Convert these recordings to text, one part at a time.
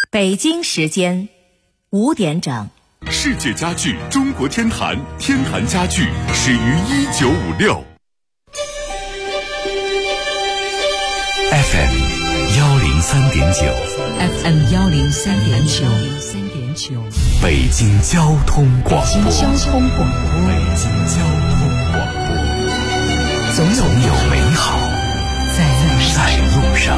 北京时间5点整。 世界家具中国天坛，天坛家具始于1956。 FM 103.9 FM 103.9 北京交通广播。 北京交通广播，总有美好在路上。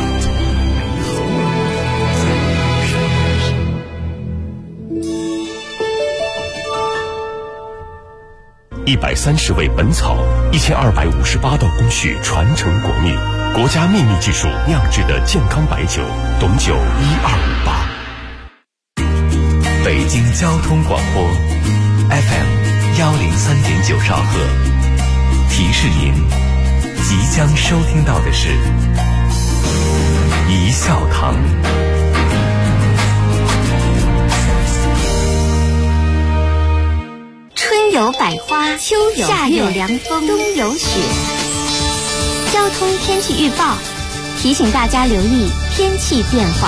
130味本草，1258道工序传承国秘，国家秘密技术酿制的健康白酒，董酒1258。北京交通广播 FM 103.9兆赫，提示您即将收听到的是一笑堂。 春有百花，秋有夏有凉风，冬有雪。交通天气预报提醒大家留意天气变化。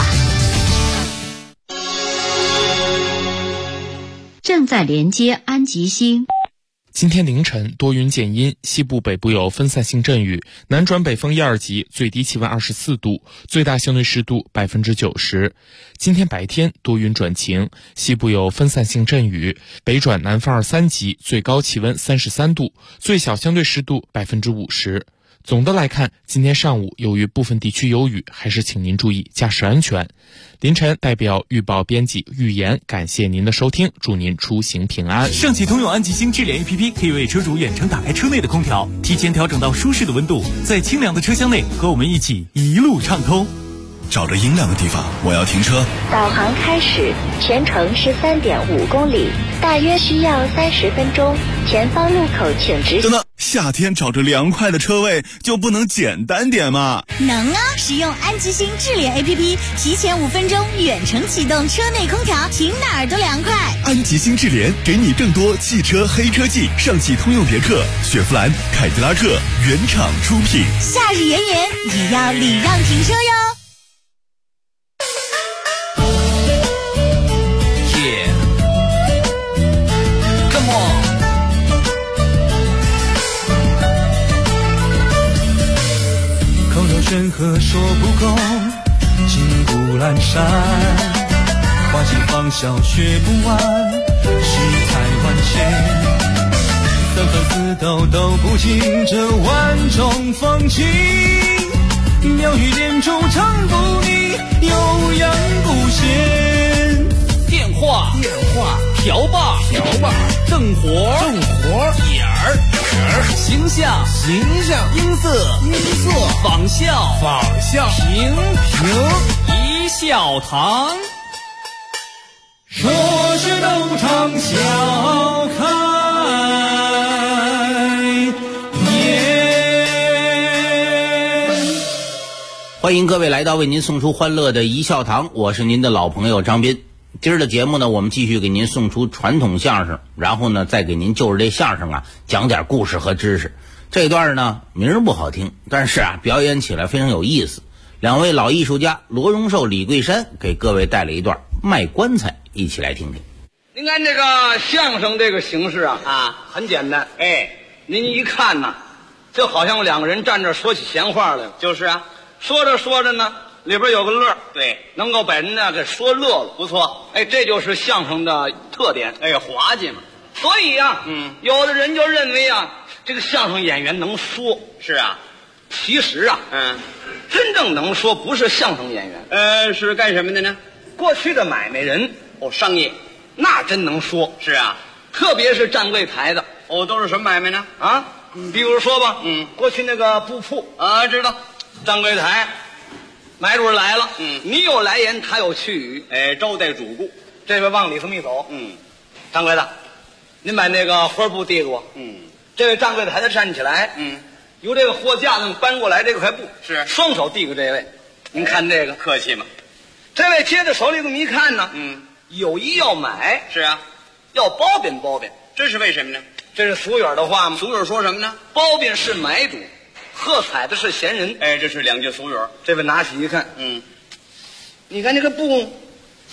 正在连接安吉星。 今天凌晨多云见阴，西部北部有分散性阵雨，南转北风1、2级，最低气温24度，最大相对湿度90%。今天白天多云转晴，西部有分散性阵雨，北转南风2、3级，最高气温33度，最小相对湿度50%。总的来看，今天上午由于部分地区有雨，还是请您注意驾驶安全。凌晨代表预报编辑预言，感谢您的收听，祝您出行平安。 上汽通用安吉星智联 APP 可以为车主远程打开车内的空调，提前调整到舒适的温度，在清凉的车厢内和我们一起一路畅通。 找着阴凉的地方，我要停车。 导航开始，全程13.5公里，大约需要30分钟。前方路口请直行。 等等，夏天找着凉快的车位就不能简单点吗？ 能啊！使用安吉星智联 APP， 提前5分钟远程启动车内空调，停哪儿都凉快。 安吉星智联给你更多汽车黑科技，上汽通用别克、雪佛兰、凯迪拉克原厂出品。 夏日炎炎，也要礼让停车哟。 山河说不够，金谷阑珊，花期芳笑学不完，世态万千，纷纷似斗斗不尽这万种风情，妙语连珠唱不腻，悠扬不闲。 电话瓢把正活点儿形象音色仿效平一笑堂， 说是斗场笑开颜。 欢迎各位来到为您送出欢乐的一笑堂，我是您的老朋友张斌。今儿的节目呢，我们继续给您送出传统相声，然后呢再给您就着这相声讲点故事和知识。这段呢名儿不好听，但是表演起来非常有意思。两位老艺术家罗荣寿、李桂山给各位带了一段卖棺材，一起来听听。 您看这个相声这个形式很简单，您一看呢，就好像两个人站这说起闲话来了。 就是啊， 说着说着呢，里边有个乐， 对， 能够把人给说乐了， 不错。 这就是相声的特点， 滑稽嘛。 所以有的人就认为这个相声演员能说。 是啊， 其实真正能说不是相声演员，是干什么的呢？ 过去的买卖人， 商业， 那真能说。 是啊， 特别是站柜台的， 都是什么买卖呢？ 比如说吧，过去那个布铺知道， 站柜台。买主来了，你有来言，他有去语， 招待主顾。 这位往里头一走，掌柜的，您把那个花布递给我。这位站柜台的站起来，由这个货架子搬过来这块布， 是双手递给这位。您看这个， 客气嘛。 这位接在手里这么一看呢，有意要买。 是啊， 要包贬包贬， 这是为什么呢？ 这是俗语的话吗？ 俗语说什么呢？ 包贬是买主，喝彩的是闲人。 这是两句俗语。 这位拿起一看，你看这个布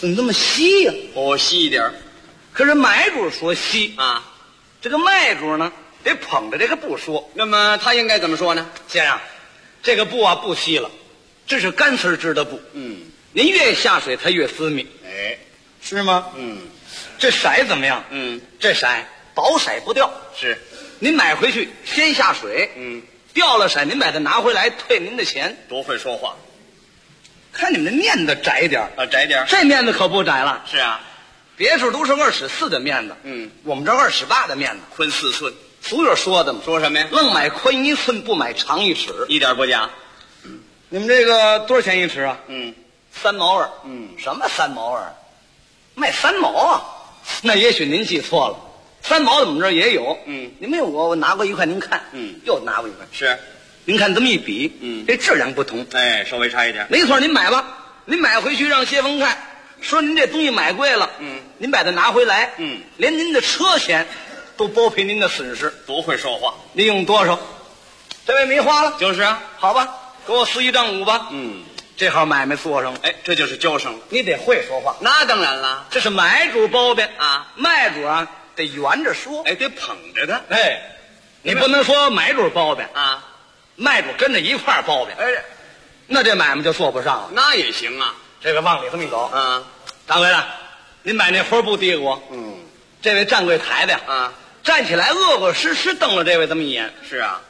怎么这么稀呀？ 哦，稀一点。 可是买主说稀啊， 这个卖主呢得捧着这个布说。 那么他应该怎么说呢？ 先生，这个布啊不稀了，这是干丝织的布。您越下水它越私密。 哎， 是吗？这色怎么样？这色保色不掉。 是， 您买回去先下水。掉了色您把它拿回来退您的钱。 多会说话。 看你们这面子窄点啊，窄点。 这面子可不窄了。 是啊， 别处都是2.4的面子。我们这2.8的面子， 宽4寸。 俗语说的嘛， 说什么呀？ 愣买宽1寸，不买长1尺， 一点不假。 你们这个多少钱1尺啊？3毛2。什么3毛2？卖3毛啊？那也许您记错了，3毛的我们这儿也有。您没有我拿过1块，您看。又拿过1块。 是， 您看这么一比，这质量不同。 哎，稍微差一点。 没错，您买吧，您买回去让谢峰看，说您这东西买贵了。您把它拿回来。连您的车钱都包赔您的损失。 多会说话。 您用多少？这位没花了。 就是啊。 好吧，给我41丈5吧。这号买卖做上了。 哎，这就是交上了。 你得会说话。 那当然了， 这是买主包辩啊， 卖主啊得圆着说。 哎，得捧着他。 哎，你不能说买主包辩啊， 卖主跟着一块儿包辩。哎，那这买卖就做不上了。 那也行啊， 这个往里这么一走。掌柜的，您把那活布递给我。这位站柜台的呀，站起来恶恶湿湿瞪了这位这么一眼。 是啊。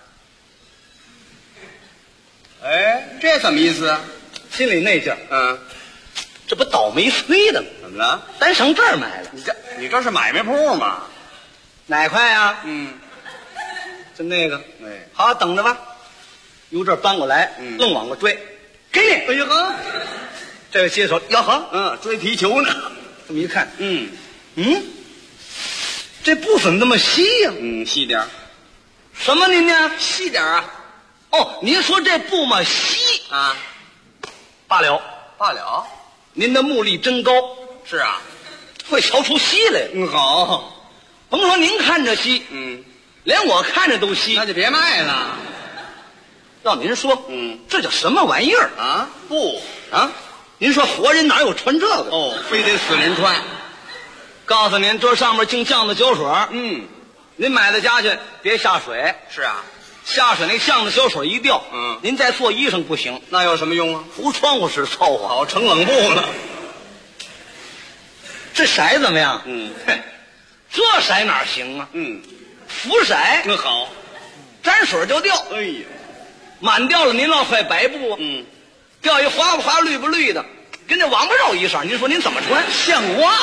哎，这什么意思啊？ 心里那劲儿。这不倒霉催的吗？ 怎么了？ 单上这儿买了。 你这是买卖铺吗？ 哪块呀？就那个。 哎， 好，等着吧。由这儿搬过来，愣往过追，给你。 哎呀呵， 这位接手，哟呵， 追皮球呢。 这么一看，这布怎么那么稀呀？ 细点。 什么您呢？ 细点啊。 哦，您说这布嘛稀啊？ 罢了， 罢了。 您的目力真高。 是啊， 会瞧出稀来。 好。 甭说您看着稀，连我看着都稀。 那就别卖了。 要您说，这叫什么玩意儿啊？布啊？您说活人哪有穿这个？ 哦，非得死人穿。 告诉您，这上面净酱的胶水。您买到家去别下水。 是啊， 下水那酱的胶水一掉，您再做衣裳不行。 那有什么用啊？ 糊窗户时凑合。 好，成冷布了。 这色怎么样？这色哪行啊？浮色。 好， 沾水就掉。 哎呀， 满掉了您落块白布。掉一花不花绿不绿的，跟这王八肉一色。您说您怎么穿？像话。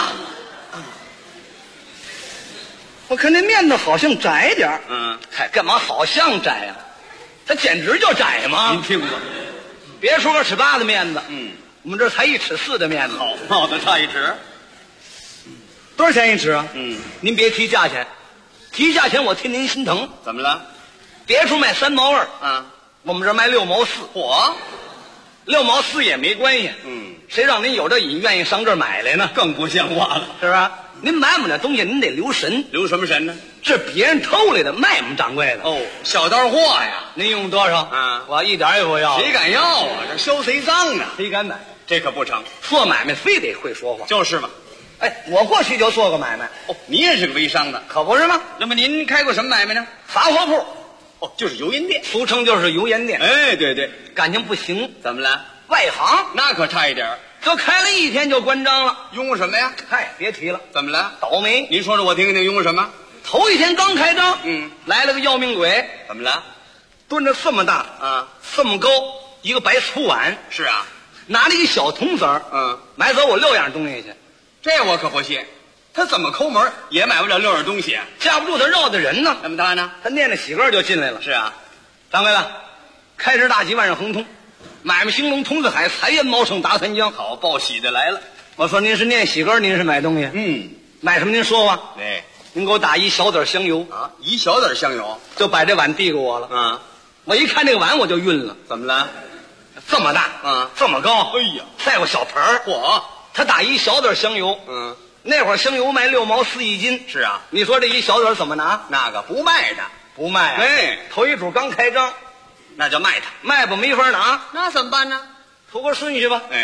我看这面子好像窄点儿。嗨，干嘛好像窄呀？它简直就窄嘛！ 您听吧， 别说2.8的面子，我们这才1.4尺的面子。 好，帽子差1尺。 多少钱1尺啊？您别提价钱，提价钱我替您心疼。 怎么了？ 别处卖3毛2，我们这卖6毛4。 嚯 ，6毛4也没关系。谁让您有这瘾，愿意上这儿买来呢？ 更不像话了， 是吧？您买我们这东西，您得留神。 留什么神呢？ 这别人偷来的，卖我们掌柜的。 哦，小道货呀。 您用多少？我一点也不要。 谁敢要啊？这收谁赃呢？ 谁敢买？ 这可不成。 做买卖非得会说话。 就是嘛。 哎，我过去就做过买卖。 哦，你也是个微商的， 可不是吗？ 那么您开过什么买卖呢？ 杂货铺。 哦，就是油盐店， 俗称就是油盐店。 哎，对对， 感情不行。 怎么了？ 外行。 那可差一点。 这开了1天就关张了。 用什么呀？ 嗨，别提了。 怎么了？ 倒霉。 您说说我听听，用什么？ 头1天刚开张，来了个要命鬼。 怎么了？ 蹲着这么大啊，这么高一个白粗碗。 是啊， 拿了一个小铜子儿，买走我6样东西去。 这我可不信。他怎么抠门也买不了6样东西啊？ 架不住他绕的人呢。 那么他呢？ 他念着喜歌就进来了。 是啊， 掌柜的，开市大吉，万事亨通，买卖兴隆，通四海，财源茂盛，达三江。 好，报喜的来了。 我说您是念喜歌，您是买东西？买什么？您说吧。 对， 您给我打1小子香油啊，1小子香油， 就把这碗递给我了。我一看这个碗我就晕了。 怎么了？ 这么大，这么高， 哎呀， 再过小盆儿。 嚯， 他打1小子香油，那会儿香油卖6毛4一斤。 是啊， 你说这1小子怎么拿？ 那个不卖的， 不卖啊。 哎， 头一主刚开张， 那就卖他， 卖不没法拿。 那怎么办呢？ 图个顺序吧。 哎，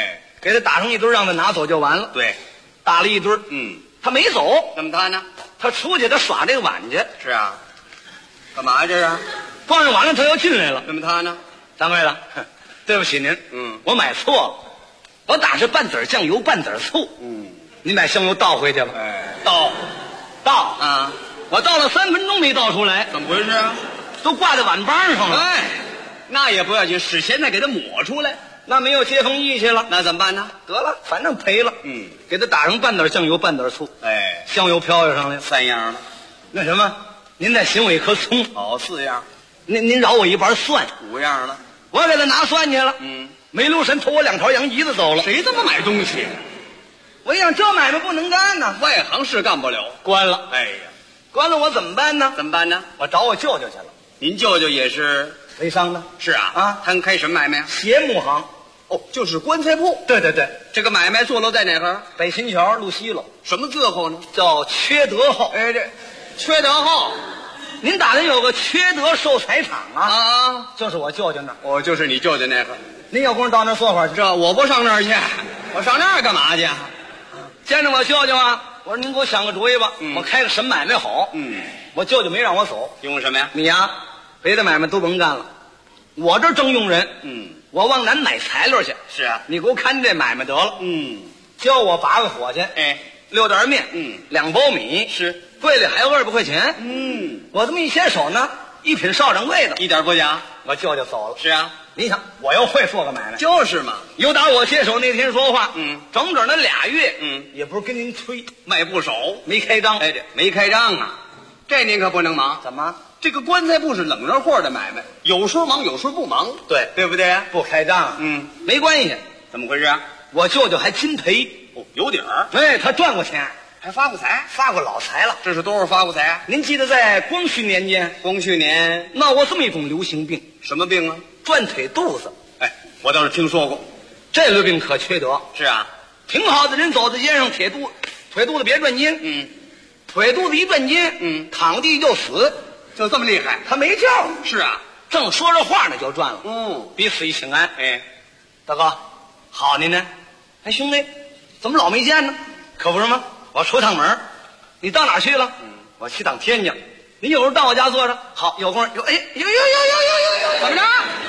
给他打成一堆，让他拿走就完了。 对， 打了一堆，他没走， 怎么他呢？ 他出去他耍这个碗去。 是啊，干嘛这是？ 放上碗了，他又进来了。 怎么他呢？ 掌柜的，对不起您，我买错了，我打是半子酱油半子醋，您把香油倒回去了。 哎， 倒啊！ 我倒了3分钟没倒出来， 怎么回事啊？ 都挂在碗帮上了。 哎，那也不要紧，使现在给他抹出来。 那没有接缝液去了， 那怎么办呢？ 得了，反正赔了。给他打上半点酱油半点醋。 哎， 香油飘上来 3样了。 那什么，您再请我一颗葱。 好，4样。 您饶我一盘蒜。 5样了。 我给他拿蒜去了。没留神偷我2条羊胰子走了。 谁这么买东西？ 我一想这买卖不能干呢， 外行是干不了， 关了。 哎呀， 关了我怎么办呢？ 怎么办呢？ 我找我舅舅去了。 您舅舅也是微商的。 是啊，他开什么买卖啊？ 鞋木行。 哦，就是棺材铺。 对对对， 这个买卖坐落在哪块？ 北新桥路西楼。 什么字号呢？ 叫缺德号。 哎，这缺德号。 您打听有个缺德寿材厂啊， 就是我舅舅那儿。 哦，就是你舅舅那个。 您有空到那儿坐会儿去。 这我不上那儿去，我上那儿干嘛去？ 见着我舅舅啊，我说您给我想个主意吧，我开个什么买卖好？我舅舅没让我走。 用什么呀？ 你呀，别的买卖都甭干了，我这正用人。我往南买材料去。 是啊， 你给我看这买卖得了。教我8个火去。 哎 ，6袋面。2包米。 是， 柜里还有200块钱。我这么一牵手呢，一品少掌柜的， 一点不假。 我舅舅走了。 是啊， 你想，我又会做个买卖。 就是嘛。 有打我接手那天说话，整整的2月，也不是跟您吹， 卖不少， 没开张。 哎，这没开张啊，这您可不能忙。 怎么？ 这个棺材铺是冷热货的买卖，有时候忙，有时候不忙。 对， 对不对？ 不开张，没关系。 怎么回事啊？ 我舅舅还金赔。 哦，有底儿。 哎，他赚过钱， 还发过财， 发过老财了。 这是多少发过财啊？ 您记得在光绪年间， 光绪年闹过这么一种流行病。 什么病啊？ 转腿肚子。 哎，我倒是听说过。 这个病可缺德。 是啊， 挺好的人走在街上，腿肚子别转筋。腿肚子一转筋，躺地就死。 就这么厉害？ 他没叫。 是啊， 正说着话呢，就转了。彼此一请安。 哎， 大哥，好您呢？哎，兄弟，怎么老没见呢？可不是吗？我出趟门。你到哪去了？我去趟天津。你有时候到我家坐着。好，有空有。哎，有， 怎么着？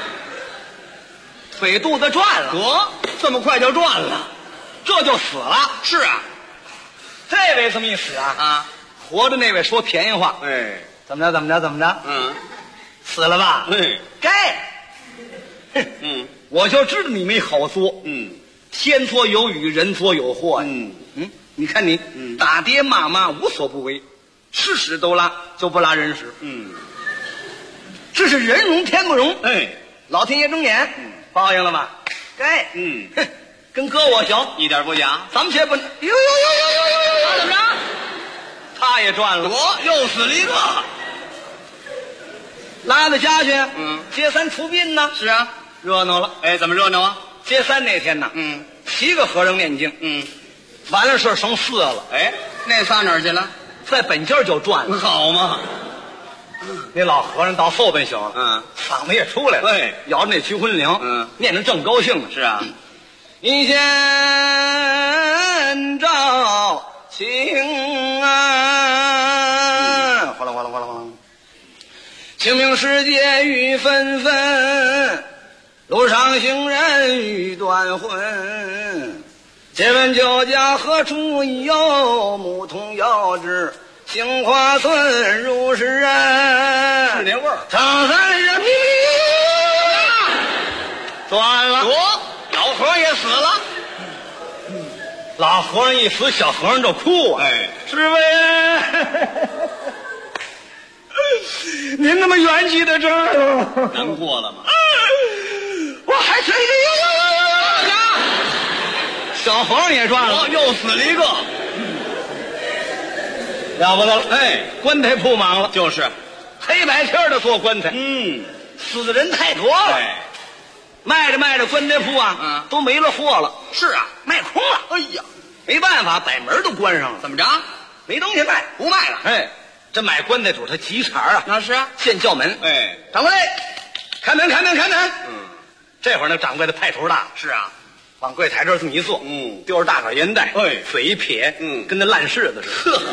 腿肚子转了。 得，这么快就转了， 这就死了。 是啊， 这位这么一死啊， 活着那位说便宜话。 哎， 怎么着？死了吧？该。我就知道你没好做。天作有雨，人作有祸呀。你看你打爹骂妈无所不为，吃屎都拉，就不拉人屎。这是人容天不容。 哎， 老天爷睁眼，报应了吧？该。跟哥我小， 一点不假。 咱们且不。呦， 他怎么着？ 他也赚了。 我又死了一个。 拉到家去。接三出殡呢。 是啊， 热闹了。 哎，怎么热闹啊？ 接三那天呢，7个和尚念经。完了事剩4个了。 哎，那仨哪儿去了？ 在本家就转了。 好嘛。 那老和尚到后半宿了，嗓子也出来了。 对， 摇着那驱魂铃，念得正高兴呢。 是啊， 一线照晴啊，哗啦哗啦哗啦哗啦。清明时节雨纷纷，路上行人欲断魂。借问酒家何处有？牧童遥指杏花村，如是人。 是那味儿。 长三人命断了。 老和尚也死了。 老和尚一死，小和尚就哭啊。 哎， 师傅，您那么远记在这儿， 难过了吗？ 我还是小和尚也赚了， 又死了一个， 了不得了！ 哎， 棺材铺忙了， 就是黑白天的做棺材，死的人太多了。 哎， 卖着棺材铺啊，都没了货了。 是啊， 卖空了。 哎呀， 没办法，把门都关上了。 怎么着？ 没东西卖， 不卖了。 哎，这买棺材主他急茬啊。 那是啊， 现叫门。 哎， 掌柜，开门！这会儿那掌柜的派头大。 是啊。 往柜台这儿这么一坐，丢着大杆烟袋，嘴一撇，跟那烂柿子似的。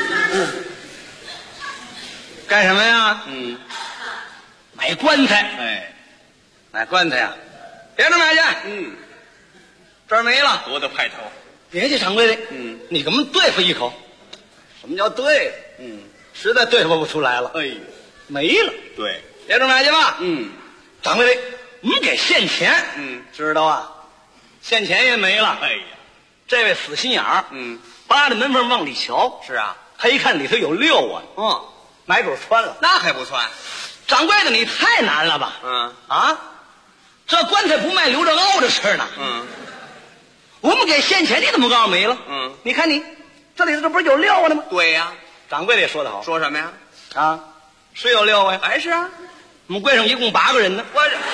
干什么呀？买棺材。买棺材呀，别这买去。这儿没了， 多大派头？ 别去，掌柜的。你给我们对付一口。什么叫对付？实在对付不出来了。没了。 对， 别这儿买去吧。掌柜的，我们给现钱。知道啊。现钱也没了。这位死心眼儿。扒着门缝往里瞧。 是啊。 他一看里头有6万。买准穿了。 那还不穿？ 掌柜的，你太难了吧？这棺材不卖，留着熬着吃呢。我们给现钱，你怎么告诉没了？你看你这里头这不是有6万的吗？ 对呀。 掌柜的也说得好。 说什么呀？ 是有6万， 还是啊？ 我们柜上一共8个人呢。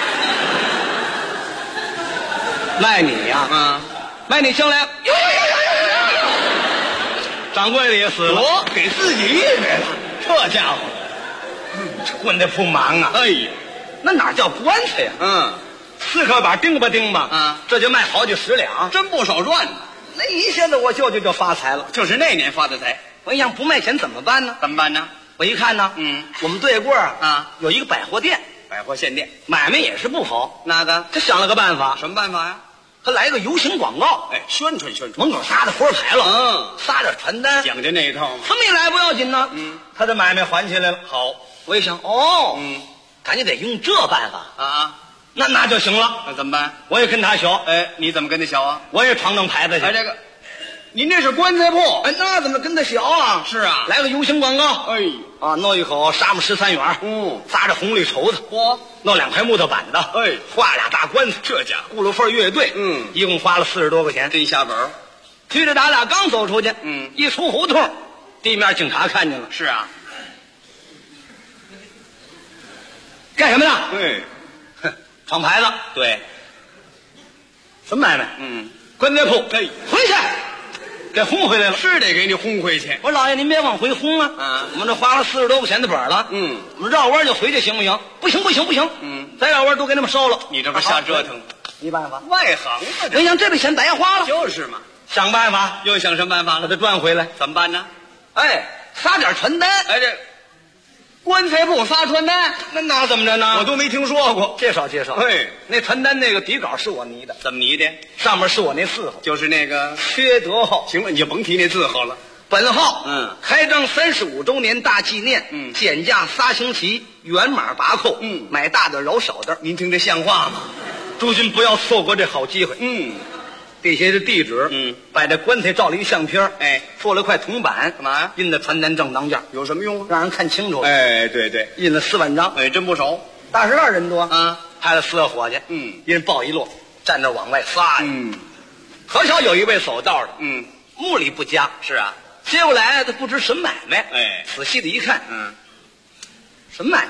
卖你呀？卖你将来。掌柜的也死了， 给自己预备了。 这家伙，这棺材铺忙啊！那哪叫棺材呀？4颗板钉吧钉吧，这就卖好几10两， 真不少赚呢。 那一下子我舅舅就发财了， 就是那年发的财。 我一想不卖钱怎么办呢？ 怎么办呢？ 我一看呢，我们对过有一个百货店， 百货线店， 买卖也是不好。 那个他想了个办法， 什么办法呀？ 他来个游行广告， 宣传宣传， 门口撒着佛牌了，撒着传单， 讲究那一套。 这么一来不要紧呢，他的买卖还起来了。好，我一想，赶紧得用这办法那就行了。 那怎么办？ 我也跟他学。 你怎么跟他学啊？ 我也闯牌子去。 这个，您这是棺材铺。 那怎么跟他学啊？ 是啊， 来个游行广告。弄一口沙漠13元，扎着红绿绸子，弄2块木头板子，画俩大棺材。 这家顾鲁凤乐队，一共花了40多块钱， 真下本。 推着咱俩刚走出去，一出胡同，地面警察看见了。 是啊， 干什么呢？闯牌子。 对， 什么买卖？棺材铺。回去，给轰回来了。 是得给你轰回去。 我说老爷，您别往回轰啊！我们这花了40多块钱的本了。我们绕弯就回去行不行？不行不行不行！再绕弯都给他们收了。 你这不瞎折腾？ 没办法， 外行啊！ 我想这笔钱白花了。 就是嘛， 想办法。 又想什么办法了？ 把它赚回来。 怎么办呢？ 撒点传单。 这棺材铺撒传单， 那怎么着呢？ 我都没听说过。 介绍介绍。那传单那个底稿是我拟的。 怎么拟的？ 上面是我那字号， 就是那个缺德号。 行了，你就甭提那字号了。 本号，开张35周年大纪念，减价3星期，原码拔扣，买大的饶小的。 您听这像话吗？ 诸君不要错过这好机会。底下的地址，把这棺材照了一相片，做了块铜板， 干嘛呀？ 印在传单正当间， 有什么用啊？ 让人看清楚。 对对， 印了4万张， 真不少。 大石栏人多派了4个伙计，一人抱一摞，站那往外撒呀。可巧有一位走道的，目力不佳。 是啊， 接过来他不知什么买卖，仔细的一看，什么买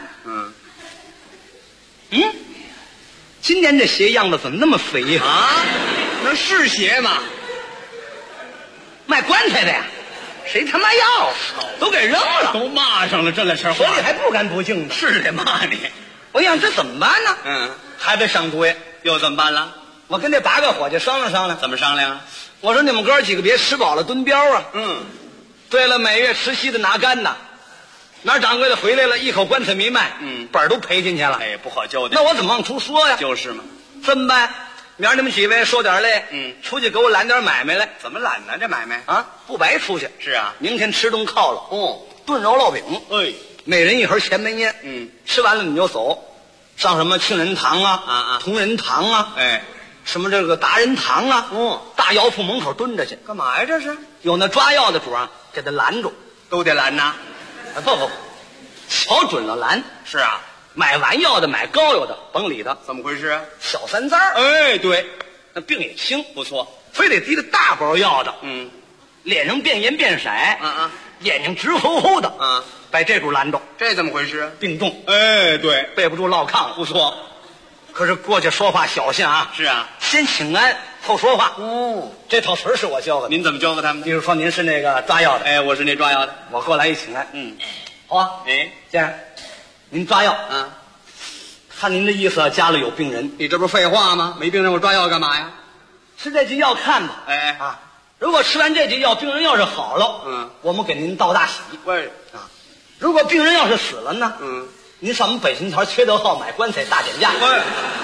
卖？今年这鞋样子怎么那么肥呀？ 那是鞋吗？ 卖棺材的呀，谁他妈要？都给扔了， 都骂上了，这来事所以还不干不净的。 是得骂你。 我想这怎么办呢？还得上桌呀。 又怎么办了？ 我跟这8个伙计商量商量。 怎么商量？ 我说你们哥几个别吃饱了蹲膘啊。对了，每月吃稀的拿干的。哪掌柜的回来了，一口棺材没卖，本都赔进去了。 不好交代。 那我怎么往出说呀？ 就是嘛。 这么办？明儿你们几位受点累，出去给我揽点买卖来。 怎么揽呢？这买卖不白出去。 是啊， 明天吃顿犒劳。炖肉烙饼。每人一盒前门烟。吃完了你就走，上什么庆人堂啊，同仁堂啊，什么这个达人堂啊，大药铺门口蹲着去。 干嘛呀？这是有那抓药的主给他拦住， 都得拦呐。 不，瞧准了拦。 是啊。 买完药的买膏药的甭理他。 怎么回事啊？ 小三灾儿。 对， 那病也轻， 不错。 非得提个大包药的，脸上变颜变色，眼睛直乎乎的，把这主拦住。 这怎么回事？ 病重。 对， 背不住落炕， 不错。 可是过去说话小心啊。 是啊， 先请安后说话。这套词是我教的。 您怎么教给他们？ 比如说您是那个抓药的， 我是那抓药的， 我过来一请安。好啊。先生，您抓药。看您的意思，家里有病人。 你这不是废话吗？没病人我抓药干嘛呀？ 吃这剂药看吧。 哎啊，如果吃完这剂药，病人要是好了，我们给您道大喜。 喂啊，如果病人要是死了呢，您上我们北新桥缺德号买棺材大减价。 喂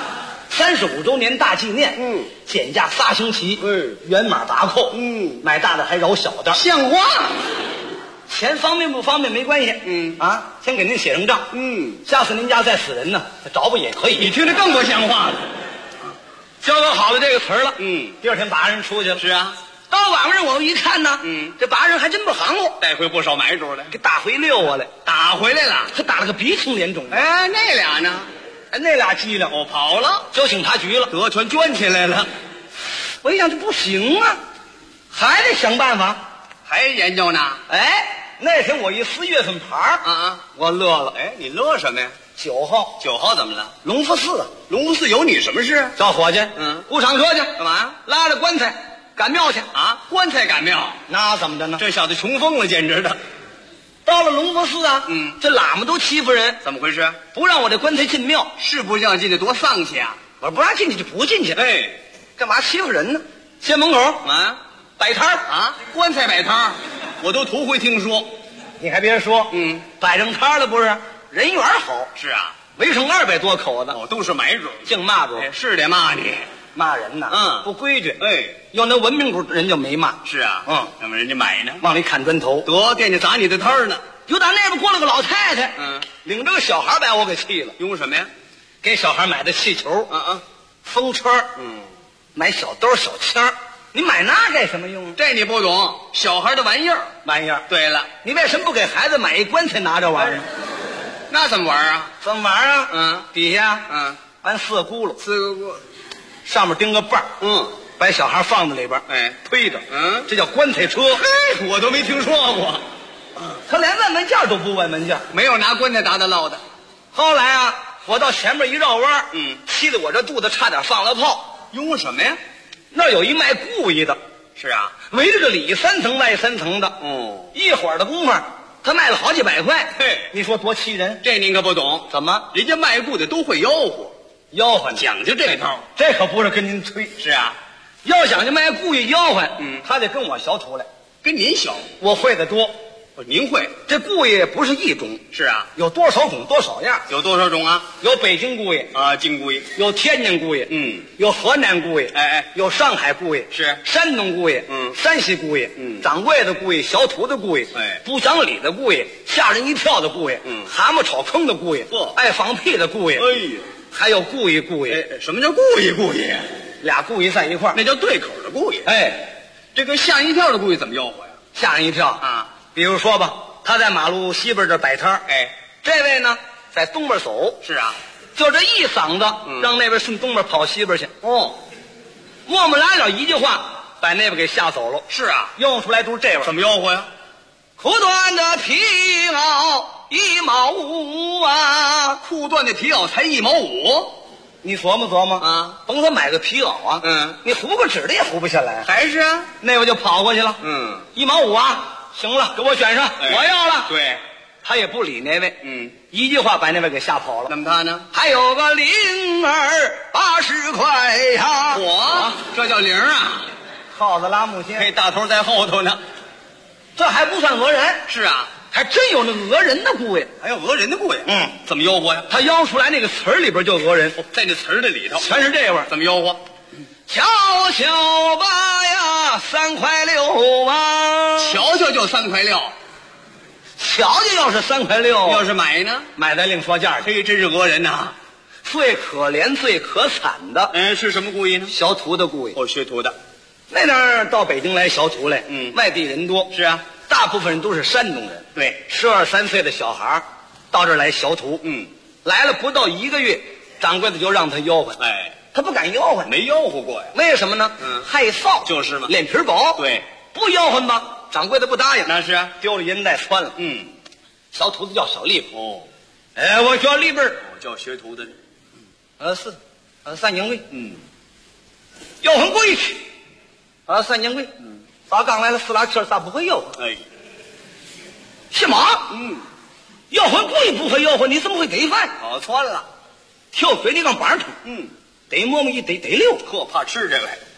，35周年大纪念，减价3星期，原码拔扣，买大的还饶小的， 像话。 钱方便不方便没关系，先给您写上账，下次您家再死人呢，找不也可以。 你听着更不像话了。 教导好了这个词儿了，第二天把人出去了。 是啊， 到晚上我一看呢，这把人还真不行喽， 带回不少买主来， 给打回6啊来， 打回来了， 他打了个鼻青脸肿的。 哎，那俩呢？ 那俩机灵， 跑了， 就警察局了， 得全捐起来了。 我一想这不行啊，还得想办法， 还研究呢。 哎，那天我一撕月份牌我乐了。 哎，你乐什么呀 ？9号 ，9号怎么了？ 隆福寺， 隆福寺有你什么事？ 小伙计，雇厂车去， 干嘛呀？ 拉着棺材赶庙去啊！棺材赶庙， 那怎么的呢？ 这小子穷疯了，简直的。 到了隆福寺这喇嘛都欺负人， 怎么回事？ 不让我这棺材进庙， 是不让进去多丧气啊！ 我不让进去就不进去。 哎， 干嘛欺负人呢？县门口摆摊儿棺材摆摊儿，我都头回听说。 你还别说，摆上摊了不是？人缘好。 是啊， 围上200多口子， 都是买主， 净骂主， 是得骂你， 骂人呐，不规矩。 哎， 要那文明主人就没骂。 是啊，那么人家买呢， 往里砍砖头， 得惦记砸你的摊儿呢。 就打那边过来个老太太，领着个小孩把我给气了。 用什么呀？ 给小孩买的气球，风车，买小兜小枪，你买那干什么用？ 这你不懂，小孩的玩意儿。对了， 你为什么不给孩子买一棺材拿着玩儿？ 那怎么玩啊？ 怎么玩啊？底下安4个轱辘，上面钉个把儿，把小孩放在里边，推着，这叫棺材车。 嘿，我都没听说过。 他连问门价都不问门价， 没有拿棺材打打烙的。 后来我到前面一绕弯，气得我这肚子差点放了炮。 用什么呀？ 那有一卖故意的。 是啊， 围着个里3层外3层的。一会儿的功夫，他卖了好几百块。 嘿， 你说多气人？ 这您可不懂。 怎么？ 人家卖故的都会吆喝，讲究这套。 这可不是跟您吹。 是啊， 要讲究卖故意吆喝，他得跟我学出来。 跟您学， 我会的多。 您会这故意不是一种。 是啊， 有多少种多少样？ 有多少种啊？ 有北京故意京故意， 有天津故意，有河南故意，有上海故意， 是山东故意，山西故意，掌柜的故意，小土的故意，不讲理的故意，吓人一跳的故意，蛤蟆炒坑的故意，爱放屁的故意， 哎呀， 还有故意故意。 什么叫故意故意？ 俩故意在一块儿， 那叫对口的故意。这个吓一跳的故意怎么吆喝呀？ 吓人一跳啊！比如说吧，他在马路西边这摆摊儿，这位呢在东边走。 是啊， 就这一嗓子，让那边顺东边跑西边去。磨磨拉了一句话，把那边给吓走了。 是啊， 用出来都是这味儿。 怎么吆喝呀？ 裤缎的皮袄1毛5啊， 裤缎的皮袄才1毛5。 你琢磨琢磨甭说买个皮袄啊，你糊个纸的也糊不下来。 还是啊， 那位就跑过去了。1毛5啊，行了，给我选上，我要了。 对， 他也不理那位，一句话把那位给吓跑了。 那么他呢？ 还有个0儿80块呀！ 这叫0啊！ 耗子拉木线， 这大头在后头呢。 这还不算讹人。 是啊， 还真有那讹人的故意， 还有讹人的故意。怎么吆喝呀？ 他吆出来那个词儿里边就讹人， 在那词儿的里头全是这味儿。 怎么吆喝？ 瞧瞧吧呀，3块6啊！ 瞧瞧就3块6， 瞧瞧要是3块6， 要是买呢？ 买咱另说价。 这真是讹人呐！ 最可怜、最可惨的， 是什么故意呢？ 学徒的故意。 学徒的。 那阵儿到北京来学徒来，外地人多。 是啊， 大部分人都是山东人。 对 ，12、13岁的小孩到这儿来学徒。来了不到1个月，掌柜的就让他吆喝。他不敢吆喝， 没吆喝过呀。 为什么呢？害臊。 就是嘛， 脸皮薄。 对， 不吆喝吧，掌柜的不答应。 那是啊， 丢了银袋穿了。小徒子叫小利哦， 我叫利辈儿， 我叫学徒的。 是3年贵。要很贵气。3年贵。咋刚来了4拉车，咋不会吆喝？什么？要很贵不会吆喝，你怎么会逮饭？ 跑穿了， 跳水里杠板头。得磨磨一得溜， 怕吃这位。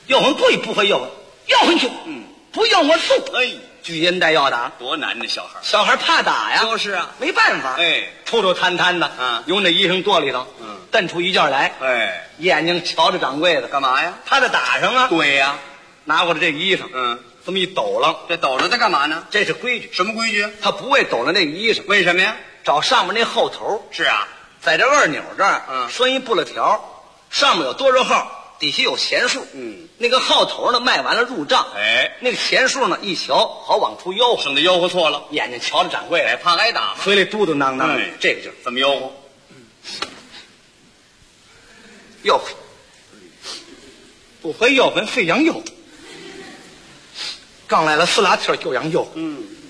要混故意不会要混，要混就不要我揍。 哎， 举烟带要打， 多难呢，小孩。 小孩怕打呀， 就是啊， 没办法。 哎， 抽抽摊摊的，由那衣裳垛里头，蹬出一件来。 哎， 眼睛瞧着掌柜的， 干嘛呀？ 他在打上啊。 对呀， 拿过来这个衣裳，这么一抖楞， 这抖了它干嘛呢？ 这是规矩。 什么规矩？ 他不会抖了那个衣裳， 为什么呀？ 找上面那后头。 是啊， 在这二钮这儿，拴一布勒条，上面有多少号，底下有钱数。那个号头呢，卖完了入账。 哎， 那个钱数呢，一瞧好往出吆喝， 省得吆喝错了。 眼睛瞧着掌柜的， 怕挨打， 嘴里嘟嘟囔囔的，这个劲儿。 怎么吆喝？ 吆喝，不会吆喝，非让吆喝。刚来了4-2天就让吆喝。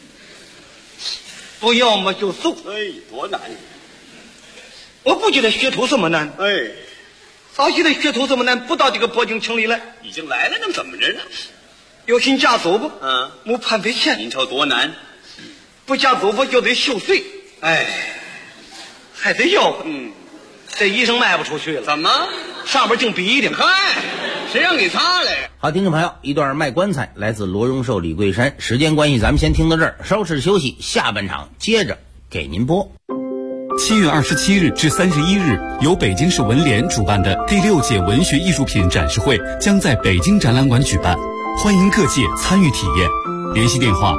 不要么就揍。 哎，多难！ 我不觉得学徒这么难。 哎， 早觉得学徒这么难，不到这个北京城里来。 已经来了，那怎么着呢？ 有心嫁走不？没判赔钱。 您瞅多难！ 不嫁走不就得受罪。哎，还得要。这衣裳卖不出去了。 怎么？ 上边净逼的。 嗨，谁让你擦了呀？ 好，听众朋友，一段卖棺材来自罗荣寿、李桂山。时间关系，咱们先听到这儿，稍事休息，下半场接着给您播。 7月27日至31日，由北京市文联主办的第6届文学艺术品展示会将在北京展览馆举办，欢迎各界参与体验。联系电话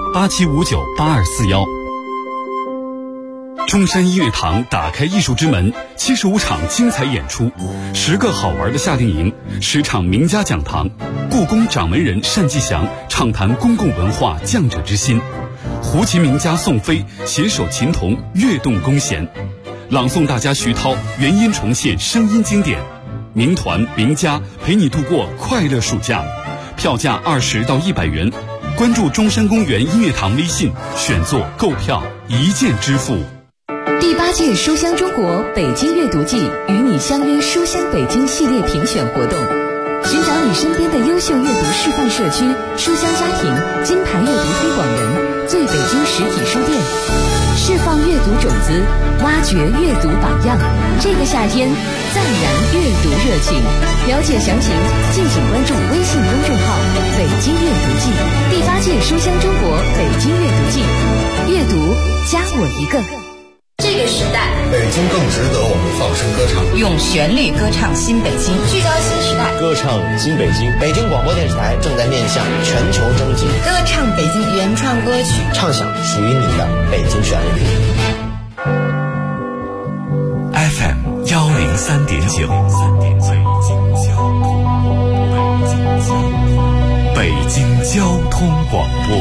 87598241。中山音乐堂打开艺术之门，75场精彩演出，10个好玩的夏令营，10场名家讲堂，故宫掌门人单霁翔畅谈公共文化匠者之心，胡琴名家宋飞携手琴童跃动弓弦，朗诵大家徐涛原音重现声音经典，民团名家陪你度过快乐暑假，票价20到100元，关注中山公园音乐堂微信，选座购票一键支付。 第8届书香中国北京阅读季与你相约书香北京系列评选活动，寻找你身边的优秀阅读示范社区、书香家庭、金牌阅读推广人、最北京实体书店，释放阅读种子，挖掘阅读榜样。这个夏天暂燃阅读热情，了解详情敬请关注微信公众号北京阅读季。第8届书香中国北京阅读季，阅读加我一个。 这个时代， 北京更值得我们放声歌唱， 用旋律歌唱新北京，聚焦新时代， 歌唱新北京。北京广播电视台正在面向全球征集， 歌唱北京原创歌曲， 唱响属于你的北京旋律。 FM 103.9，北京交通广播，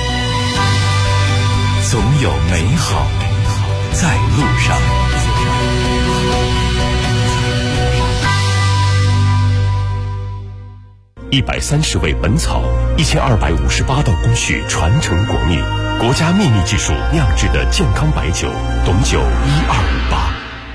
总有美好在路上。130味本草，1258道工序传承国秘，国家秘密技术酿制的健康白酒，董酒1258。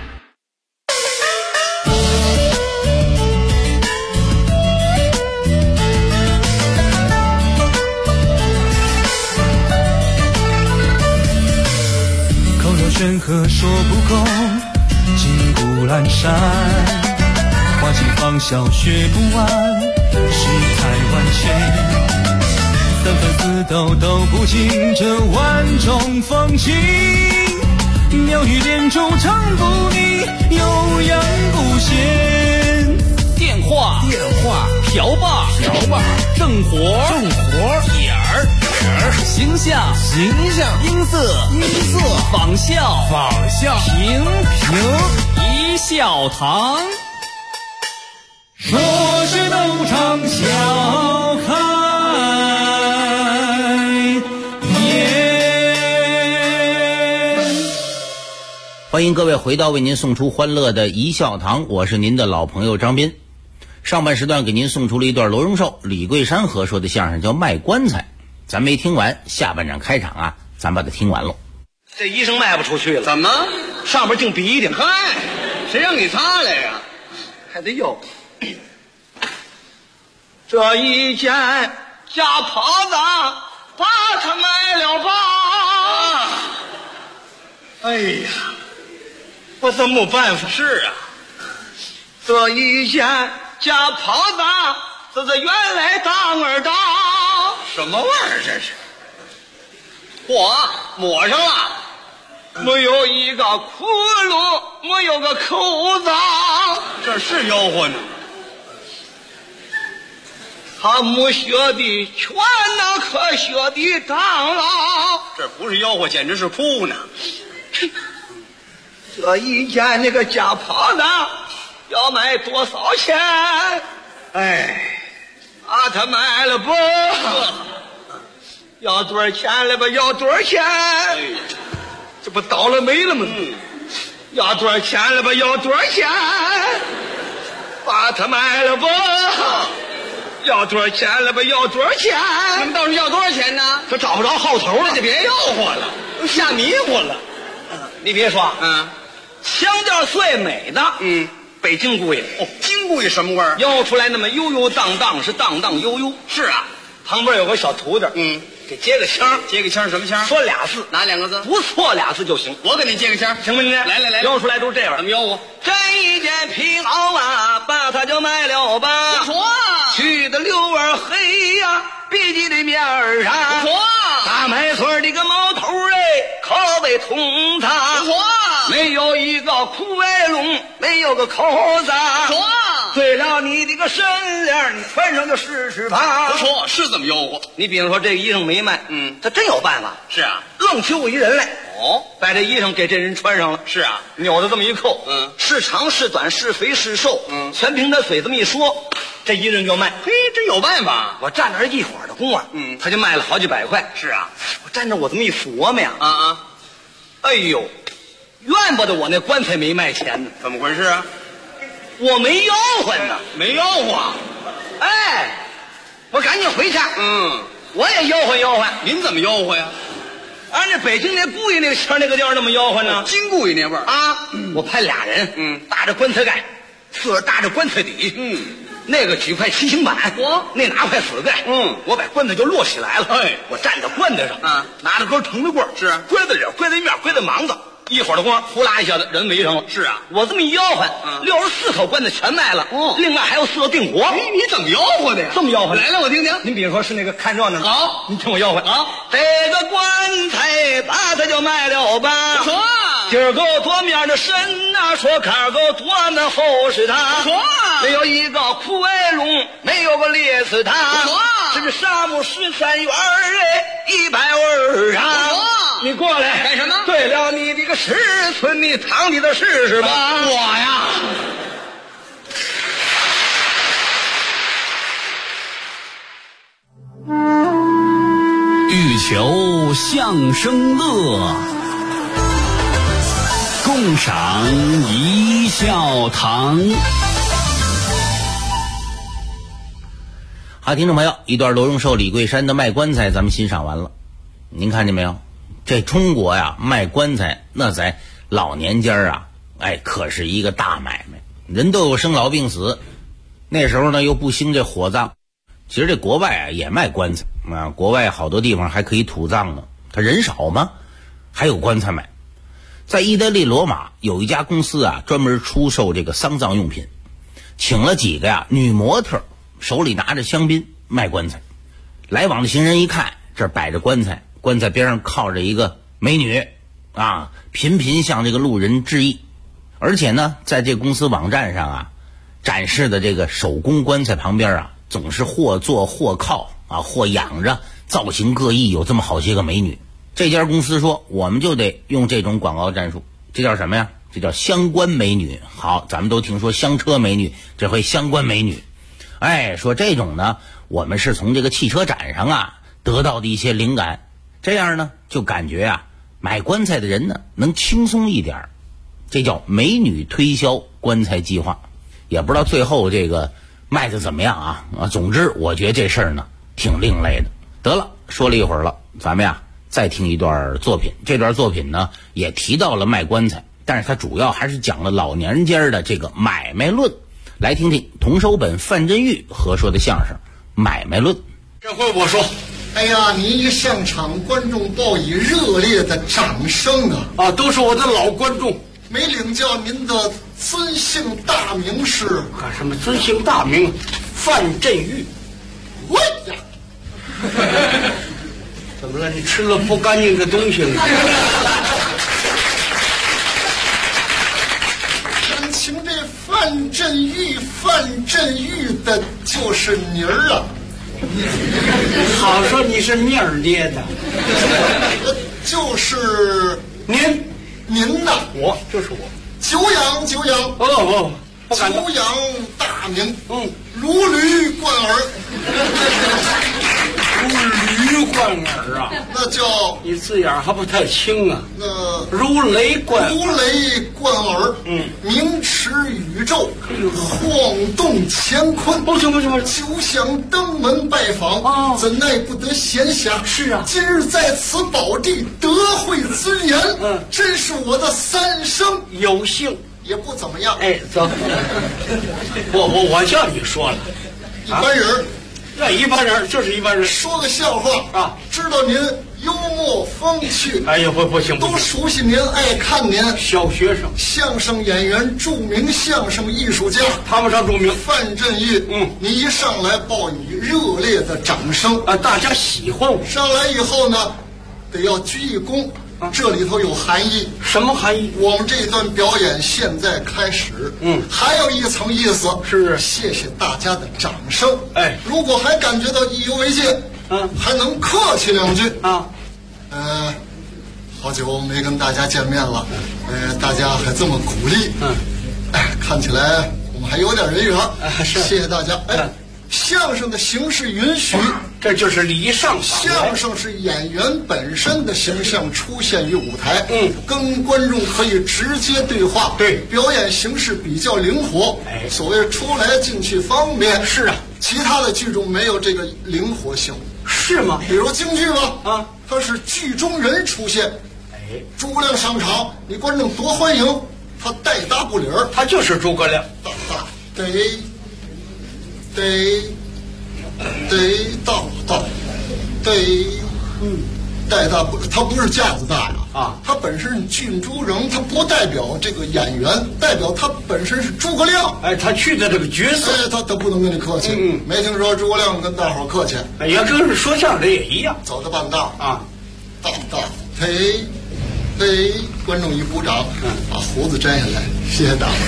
山河说不够，金谷阑珊，花期芳笑学不完，世态万千，三分四斗都不尽这万种风情，妙语连珠唱不腻，悠扬不闲。 电话瓢把正活点儿形象音色仿效平一笑堂， 说是斗场笑开颜。 欢迎各位回到为您送出欢乐的一笑堂，我是您的老朋友张斌。上半时段给您送出了一段罗荣寿、李桂山合说的相声，叫卖棺材。咱没听完，下半场开场啊，咱把它听完喽。 这衣裳卖不出去了， 怎么？ 上边净逼的。 嗨，谁让你擦来呀？ 还得要。这一件假袍子，把它卖了吧。哎呀，我怎么没办法？ 是啊， 这一件假袍子， 这原来当儿当， 什么味儿这是？嚯，抹上了， 没有一个窟窿，没有个口脏， 这是吆喝呢。 他没学的全那可学的当了， 这不是吆喝，简直是哭呢。 这一件那个假袍子要卖多少钱？ 哎， 他买了不？要多少钱了吧？要多少钱？这不倒了霉了吗？要多少钱了吧？要多少钱？把它卖了不？要多少钱了吧？要多少钱？ 你们到底要多少钱呢？ 他找不着号头了， 那就别吆喝了，吓迷糊了。 你别说，腔调最美的，北京姑爷。 哦，京姑爷什么味儿？ 吆出来那么悠悠荡荡，是荡荡悠悠。 是啊， 旁边有个小徒弟，给接个腔。 接个腔什么腔？ 说俩字， 哪两个字？ 不错，俩字就行。 我给你接个腔， 行不行？ 来， 吆出来都是这样。 怎么吆喝？ 这一件皮袄啊，把它就卖了吧。 不错， 去的溜儿黑呀，笔记的面儿上。 不错， 大麦穗的个毛头哎，口味通畅。 不错， 没有一个苦外笼，没有个口子。 不错， 对了你的个身量，你穿上就试试吧。 不错，是怎么吆喝？ 你比如说这个衣裳没卖，他真有办法。 是啊， 愣揪一人来。 哦， 把这衣裳给这人穿上了。 是啊， 扭的这么一扣，是长是短是肥是瘦，全凭他嘴这么一说，这一人就卖。 嘿，真有办法。 我站那儿一会儿的功夫，他就卖了好几百块。 是啊， 我站着我这么一琢磨呀，哎呦，怨不得我那棺材没卖钱呢。 怎么回事啊？ 我没吆喝呢， 没吆喝。 哎，我赶紧回去。我也吆喝吆喝。 您怎么吆喝呀？ 按那北京那故意那个腔那个调那么吆喝呢？ 京故意那味儿啊！我派俩人，搭着棺材盖，次儿搭着棺材底，那个举块七星板，那拿块死盖，我把棺材就摞起来了。 哎， 我站在棺材上，拿着根藤子棍， 是跪在这，跪在面，跪在盲子。一会儿的功夫，呼啦一下子人围上了。 是啊， 我这么一吆喝，64口棺材全卖了。另外还有4个订活。 你怎么吆喝的呀？ 这么吆喝？ 来，我听听。 您比如说是那个看热闹的。 好， 您听我吆喝啊。 这个棺材把它就卖了吧。 不错。 今儿够多面的身呐，说坎够多那厚实它。 不错。 没有一个苦外笼，没有个裂死它。 不错。 这是沙木13元哎，100味啊。 不错。 你过来干什么？ 对了，你这个尺寸，你躺你的试试吧。 我呀， 欲求相声乐，共赏一笑堂。 好，听众朋友，一段罗荣寿、李桂山的卖棺材咱们欣赏完了。您看见没有？这中国呀，卖棺材那在老年间啊，可是一个大买卖，人都有生老病死。那时候呢又不兴这火葬，其实这国外啊也卖棺材啊，国外好多地方还可以土葬呢，他人少嘛，还有棺材买。在意大利罗马有一家公司啊，专门出售这个丧葬用品，请了几个呀女模特，手里拿着香槟卖棺材。来往的行人一看，这摆着棺材，棺材边上靠着一个美女啊，频频向这个路人致意。而且呢，在这公司网站上啊，展示的这个手工棺材旁边啊，总是或坐或靠啊，或仰着，造型各异，有这么好些个美女。这家公司说，我们就得用这种广告战术，这叫什么呀？这叫相关美女。好，咱们都听说香车美女，这回相关美女。说这种呢，我们是从这个汽车展上啊得到的一些灵感，这样呢就感觉啊买棺材的人呢能轻松一点，这叫美女推销棺材计划。也不知道最后这个卖的怎么样啊，总之我觉得这事儿呢挺另类的。得了，说了一会儿了，咱们呀再听一段作品。这段作品呢也提到了卖棺材，但是它主要还是讲了老年间的这个买卖论。来听听童守本、范振钰合说的相声《买卖论》。 这回我说，哎呀，你一上场，观众报以热烈的掌声啊！ 都是我的老观众。 没领教您的尊姓大名是？ 干什么尊姓大名？ 范振钰。 我呀， 怎么了？你吃了不干净的东西了？ 感情这范振钰的就是妮儿啊。 好说你是面儿捏的， 就是您呐， 我就是我， 久仰哦，不敢久仰大名，如驴贯耳。 如驴贯耳啊， 那叫你字眼还不太清啊。 那如雷贯耳，名驰宇宙，晃动乾坤。 不行， 久想登门拜访，怎奈不得闲暇。 是啊， 今日在此宝地得会尊严，真是我的三生有幸。 也不怎么样。 哎，走，我叫你说了， 一般人。 那一般人就是一般人， 说个笑话啊，知道您幽默风趣。 哎呀，不行， 都熟悉您，爱看您。 小学生， 相声演员，著名相声艺术家， 谈不上著名。 范振钰，你一上来报以热烈的掌声啊，大家喜欢我。 上来以后呢，得要鞠一躬。这里头有含义， 什么含义？ 我们这段表演现在开始，还有一层意思是谢谢大家的掌声。 哎， 如果还感觉到意犹未尽，还能客气两句啊。 好久没跟大家见面了，大家还这么鼓励，看起来我们还有点人缘。谢谢大家。相声的形式允许， 这就是礼尚。 相声是演员本身的形象出现于舞台，跟观众可以直接对话。 对， 表演形式比较灵活，所谓出来进去方便。 是啊， 其他的剧种没有这个灵活性。 是吗？ 比如京剧吧，它是剧中人出现，诸葛亮上场，你观众多欢迎，他带大不理儿， 他就是诸葛亮， 带大不，他不是架子大呀，他本身是郡诸人，他不代表这个演员，代表他本身是诸葛亮。 他去的这个角色， 他不能跟你客气。没听说诸葛亮跟大伙客气。 也跟说相声的也一样， 走到半道大，观众一鼓掌，把胡子摘下来，谢谢大伙。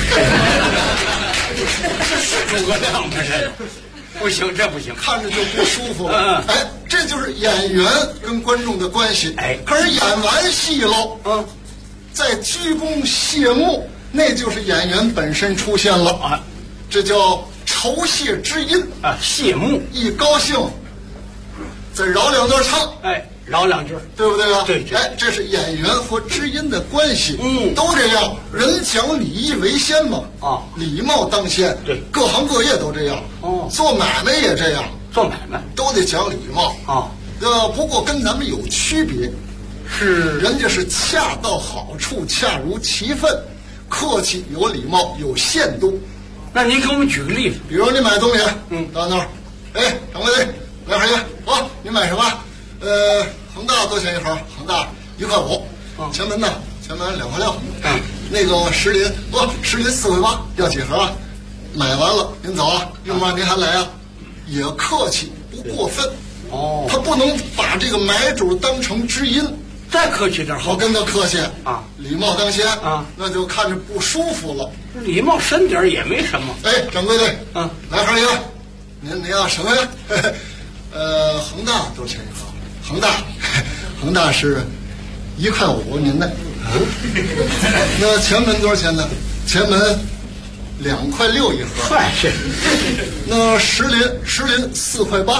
这是诸葛亮吗？这不行，这不行， 看着就不舒服了。这就是演员跟观众的关系。可是演完戏喽，在鞠躬谢幕，那就是演员本身出现了这叫酬谢之音谢幕。 一高兴，再饶两段唱， 饶两句， 对不对啊？ 对。 这是演员和知音的关系，都这样。人讲礼义为先嘛，礼貌当先。 对， 各行各业都这样。做买卖也这样， 做买卖都得讲礼貌不过跟咱们有区别， 是人家是恰到好处，恰如其分，客气有礼貌有限度。 那您给我们举个例子， 比如你买东西，到那儿，掌柜的，来盒烟，你买什么？恒大多钱一盒？恒大1块5。前门呢？前门2块6。那个石林4块8，要几盒啊？买完了您走啊，用完您还来啊？也客气，不过分。他不能把这个买主当成知音， 再客气点好跟他客气礼貌当先那就看着不舒服了。 礼貌深点也没什么。 掌柜的，来盒烟，您要什么呀？恒大多少钱一盒？恒大是1块5，您呢？那前门多少钱呢？前门2块6一盒。那石林4块8。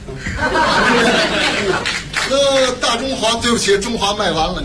那大中华，对不起，中华卖完了。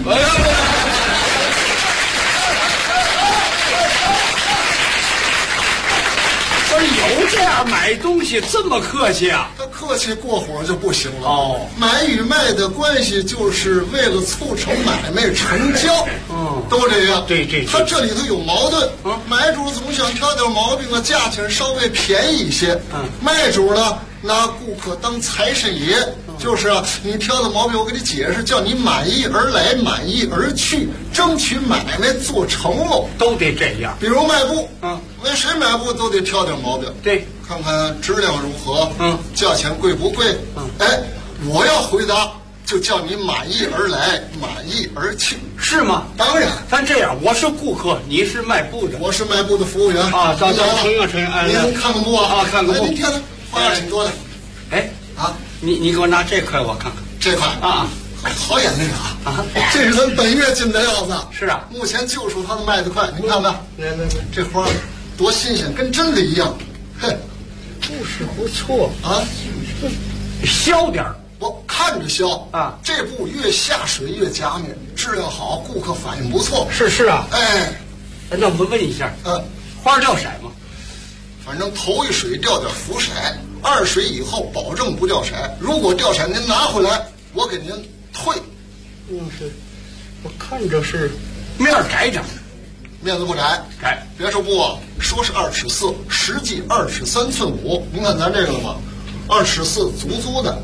不是有这样买东西这么客气啊？ 他客气过火就不行了。买与卖的关系就是为了促成买卖成交，都这样。 对， 他这里头有矛盾。买主总想挑点毛病价钱稍微便宜一些。卖主呢，拿顾客当财神爷，就是你挑的毛病我给你解释，叫你满意而来，满意而去，争取买卖做成喽， 都得这样。 比如卖布， 问谁买布都得挑点毛病， 对， 看看质量如何，价钱贵不贵，哎，我要回答就叫你满意而来，满意而去， 是吗？ 当然， 咱这样，我是顾客，你是卖布的， 我是卖布的服务员啊，咱承认，哎， 您看看布啊， 看看布， 您看看，花样挺多的， 哎，啊，你给我拿这块我看看， 这块啊。 好眼力啊！这是咱本月进的料子。 是啊， 目前就属它的卖得快。您看看，来，这花多新鲜，跟真的一样。嘿， 不是不错啊， 削点儿， 我看着削啊。 这布越下水越加面，质量好，顾客反应不错。 是啊， 哎， 那我问一下，花掉色吗？ 反正头一水掉点浮色，2水以后保证不掉色。如果掉色，您拿回来，我给您退。 是，我看着是面窄点， 面子不窄， 窄。 别说布啊，说是2尺4，实际2尺3寸5。您看咱这个了吗？2尺4，足的。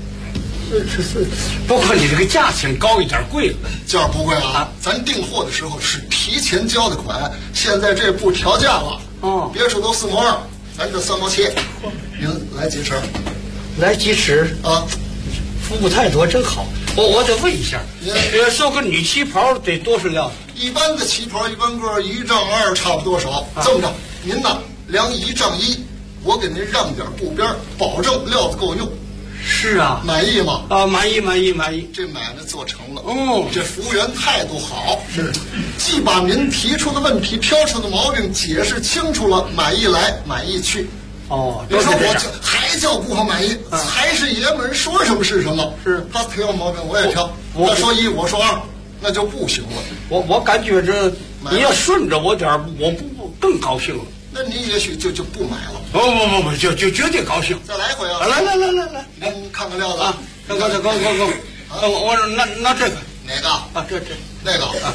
2尺4，不过你这个价钱高一点，贵了。 价不贵啊，咱订货的时候是提前交的款，现在这布调价了。 哦， 别说都4毛2，咱这3毛7。您来几尺？ 来几尺啊？ 服务态度真好。我得问一下，做个女旗袍得多少料？ 一般的旗袍一般个1丈2差不多少。这么着，您呢量1丈1，我给您让点布边，保证料子够用。 是啊， 满意吗？ 啊，满意。 这买卖做成了。 这服务员态度好，是，既把您提出的问题、挑出的毛病解释清楚了，满意来，满意去。你说我还叫顾客满意，才是爷们，说什么是什么。 是他挑毛病我也挑，他说1我说2，那就不行了。 我感觉这你要顺着我点，我不更高兴了。 那你也许就不买了。 不，就绝对高兴。 再来回啊！ 来， 您看看料子啊！给我拿这个哪个啊？这那个啊！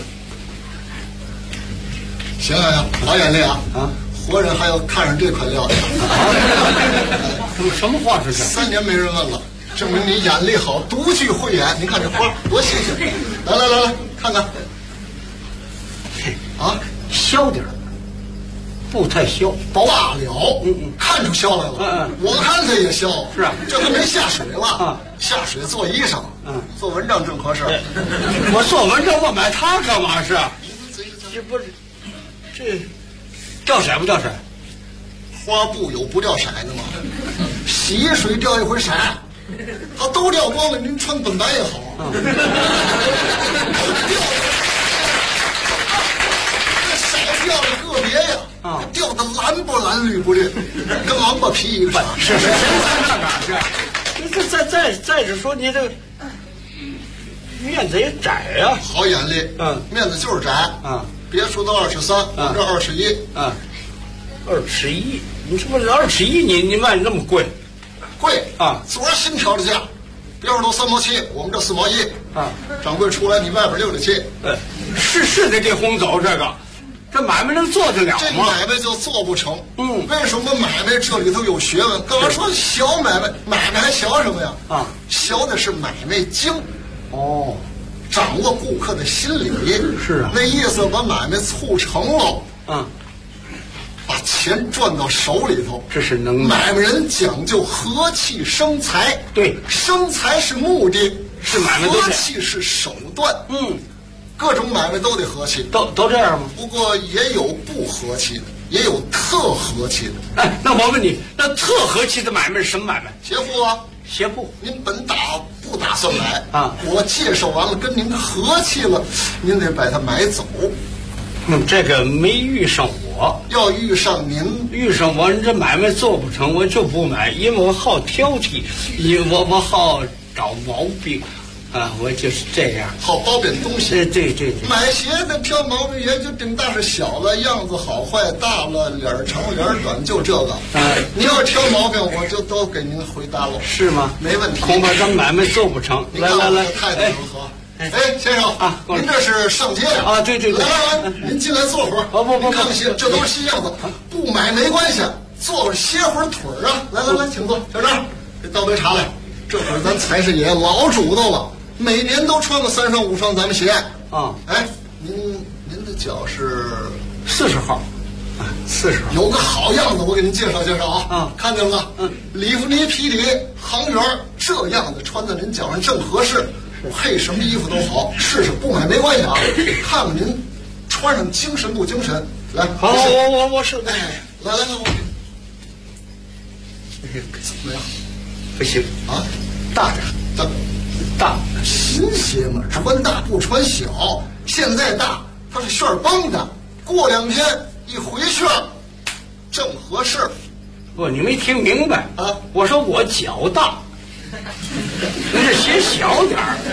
行，好眼力啊！活人还要看上这款料子。 什么话是这 ？3年没人问了，证明你眼力好，独具慧眼。您看这花多新鲜！来，看看。啊， 削点儿。不太削， 罢了，看出削来了，我看它也削， 是啊， 这还没下水了，下水做衣裳，做蚊帐正合适。 我做蚊帐，我买它干嘛是？这不是，这掉色不掉色？ 花布有不掉色的吗？洗水掉一回色，它都掉光了，您穿本白也好啊。掉的个别呀，掉的蓝不蓝绿不绿，跟王八皮一个色。 是，再者说你这个面子也窄呀， 好眼力，面子就是窄，别说到2尺3，我这2尺1， 2尺1，你这不2尺1，你卖那么贵？ 贵啊！昨儿新调的价，别说都3毛7，我们这4毛1啊。掌柜出来，你外边6.7， 是得给轰走这个。这买卖能做得了吗？ 这买卖就做不成。为什么买卖这里头有学问？刚才说小买卖，买卖还学什么呀？学的是买卖经。掌握顾客的心理。 是啊， 那意思把买卖促成了。把钱赚到手里头， 这是能。 买卖人讲究和气生财。 对， 生财是目的， 是买卖和气是手段。各种买卖都得和气， 都这样吗？ 不过也有不和气的，也有特和气的。 哎，那我问你，那特和气的买卖是什么买卖？ 鞋铺啊， 鞋铺。 您不打算买啊？我介绍完了，跟您和气了，您得把它买走。 这个没遇上我， 要遇上您， 遇上我，这买卖做不成，我就不买，因为我好挑剔，因为我好找毛病。我就是这样， 好包贬东西。 对。 买鞋的挑毛病也就顶大是小了，样子好坏大了，脸长脸短，就这个。您要挑毛病，我就都给您回答了。 是吗？ 没问题。 恐怕咱买卖做不成。来， 态度如何？先生啊，您这是上街呀？ 对。 来，您进来坐会儿。不，看看鞋，这都是新样子，不买没关系，坐会歇会儿腿儿啊。来，请坐。小张，给倒杯茶来。这会儿咱财神爷老主动了。每年都穿个3双5双咱们鞋啊！ 您的脚是 40号 40。 有个好样子，我给您介绍介绍啊。看见了吗？里弗尼皮里航员这样的穿在您脚上正合适，配什么衣服都好，试试不买没关系啊。看看您穿上精神不精神？来， 好，我是。 哎，来，我。怎么样？ 不行啊， 大点，大， 新鞋嘛，穿大不穿小。现在大，它是旋绷的，过2天一回旋，正合适。 不，你没听明白啊？我说我脚大，您这鞋小点儿。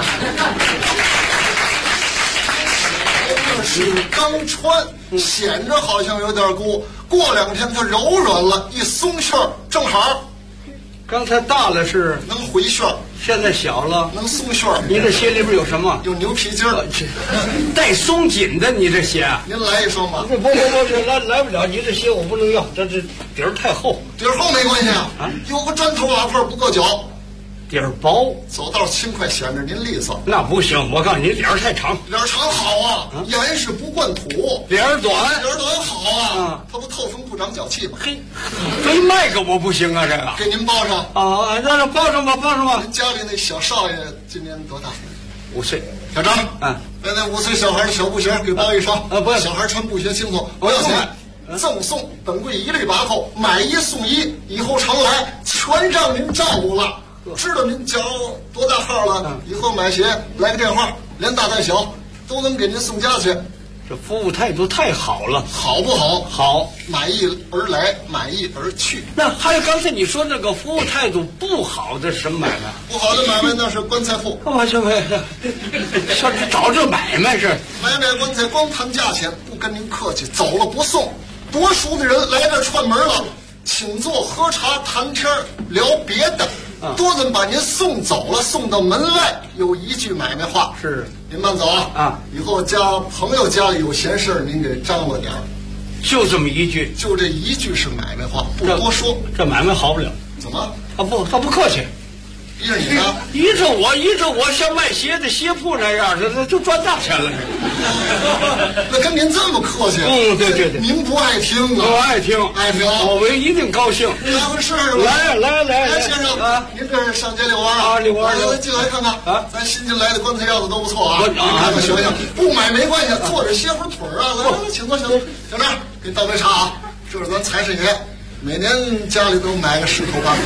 那是刚穿，显着好像有点鼓，过2天它柔软了，一松旋正好。 刚才大了是能回旋， 现在小了能松旋。 你这鞋里边有什么？ 有牛皮筋儿， 带松紧的。你这鞋， 您来一双吧。 不，来不了。你这鞋我不能要，这底儿太厚。 底儿厚没关系啊，有个砖头瓦块不够脚。 底儿薄， 走道轻快，显着您利索。 那不行，我告诉你，脸儿太长。 脸长好啊，严实不惯土。 脸儿短好啊，它不透风不长脚气吗？ 嘿，非卖给我不行啊！这个给您包上啊，让包上吧。 您家里那小少爷今年多大 ？5岁。 小张，那5岁小孩的小布鞋给包一双。 不要， 小孩穿布鞋轻松，不要钱。赠送本柜一律把扣，买1送1，以后常来，全让您照顾了。知道您脚多大号了，以后买鞋来个电话，连大带小都能给您送家去。 这服务态度太好了， 好不好？ 好， 满意而来，满意而去。 那还有刚才你说那个服务态度不好的什么买卖？ 不好的买卖那是棺材铺。 我这找这买卖是买棺材，光谈价钱，不跟您客气，走了不送。多熟的人来这串门了，请坐喝茶谈天聊别的。多人把您送走了，送到门外，有一句买卖话是： 您慢走啊！以后朋友家里有闲事您给张罗点儿。 就这么一句， 就这一句是买卖话，不多说。 这买卖好不了。 怎么？ 他不客气。 依着你呢？ 依着我像卖鞋的鞋铺那样，这就赚大钱了。 那跟您这么客气？ 对。 您不爱听啊？ 我爱听，我一定高兴。 来回试试吧。来， 先生啊，您这是上街遛弯啊？ 遛弯。 进来看看啊，咱新进来的棺材样子都不错啊。看看学学，不买没关系，坐着歇会儿腿啊。来，请坐。小张，给你倒杯茶啊。这是咱财神爷，每年家里都买个10头半。